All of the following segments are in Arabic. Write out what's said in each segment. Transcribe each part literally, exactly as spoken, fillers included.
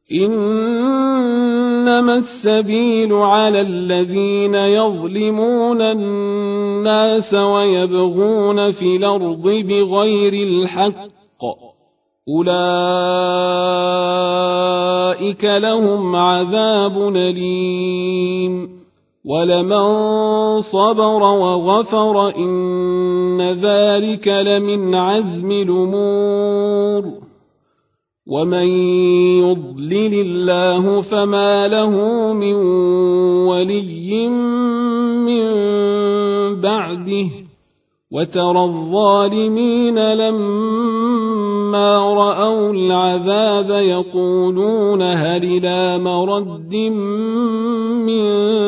إنما السبيل على الذين يظلمون الناس ويبغون في الأرض بغير الحق أولئك لهم عذاب أليم ولمن صبر وغفر إن ذلك لمن عزم الأمور ومن يضلل الله فما له من ولي من بعده وترى الظالمين لما رأوا العذاب يقولون هل إلى مرد من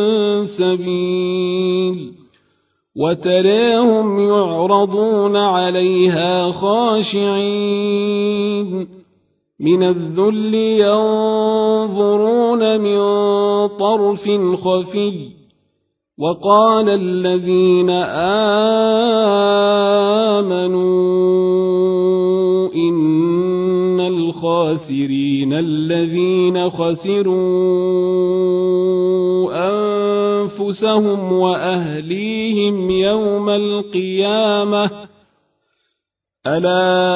سبيل وتراهم يعرضون عليها خاشعين من الذل ينظرون من طرف خفي وقال الذين آمنوا إن الخاسرين الذين خسروا أنفسهم وأهليهم يوم القيامة ألا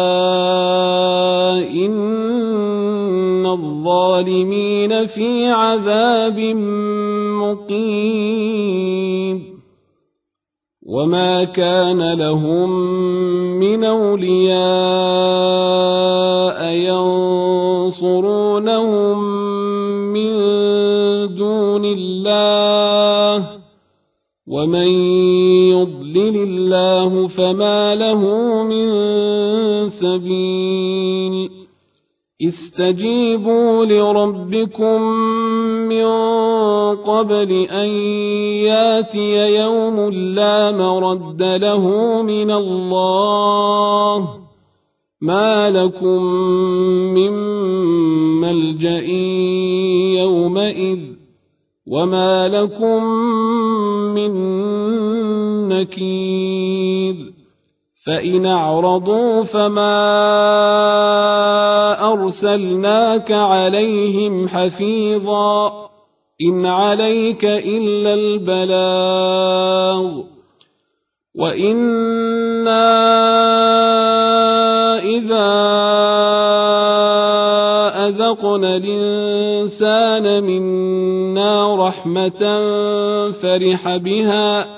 إن الظالمين في عذاب مقيم وما كان لهم من أولياء ينصرونهم من دون الله ومن يضلل الله فما له من سبيل استجيبوا لربكم من قبل أن ياتي يوم لا مرد له من الله ما لكم من ملجأ يومئذ وما لكم من نكير فإن أعرضوا فما أرسلناك عليهم حفيظا إن عليك إلا البلاغ وإنا إذا أذقنا الإنسان منا رحمة فرح بها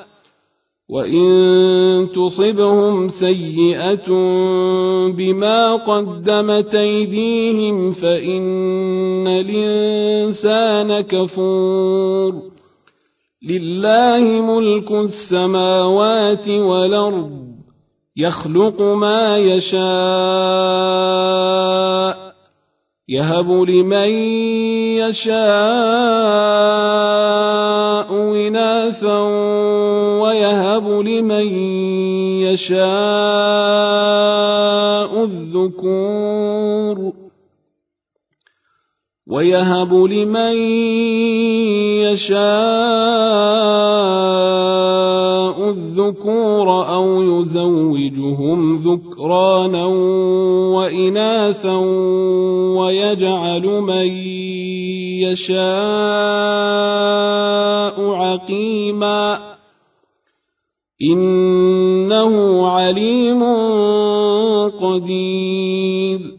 وإن تصبهم سيئة بما قدمت أيديهم فإن الإنسان كفور لله ملك السماوات والأرض يخلق ما يشاء يهب لمن يشاء إناثا ويهب لمن يشاء الذكور ويهب لمن يشاء الذكور أو يزوجهم ذكرانا وإناثا ويجعل من يشاء عقيما إنه عليم قدير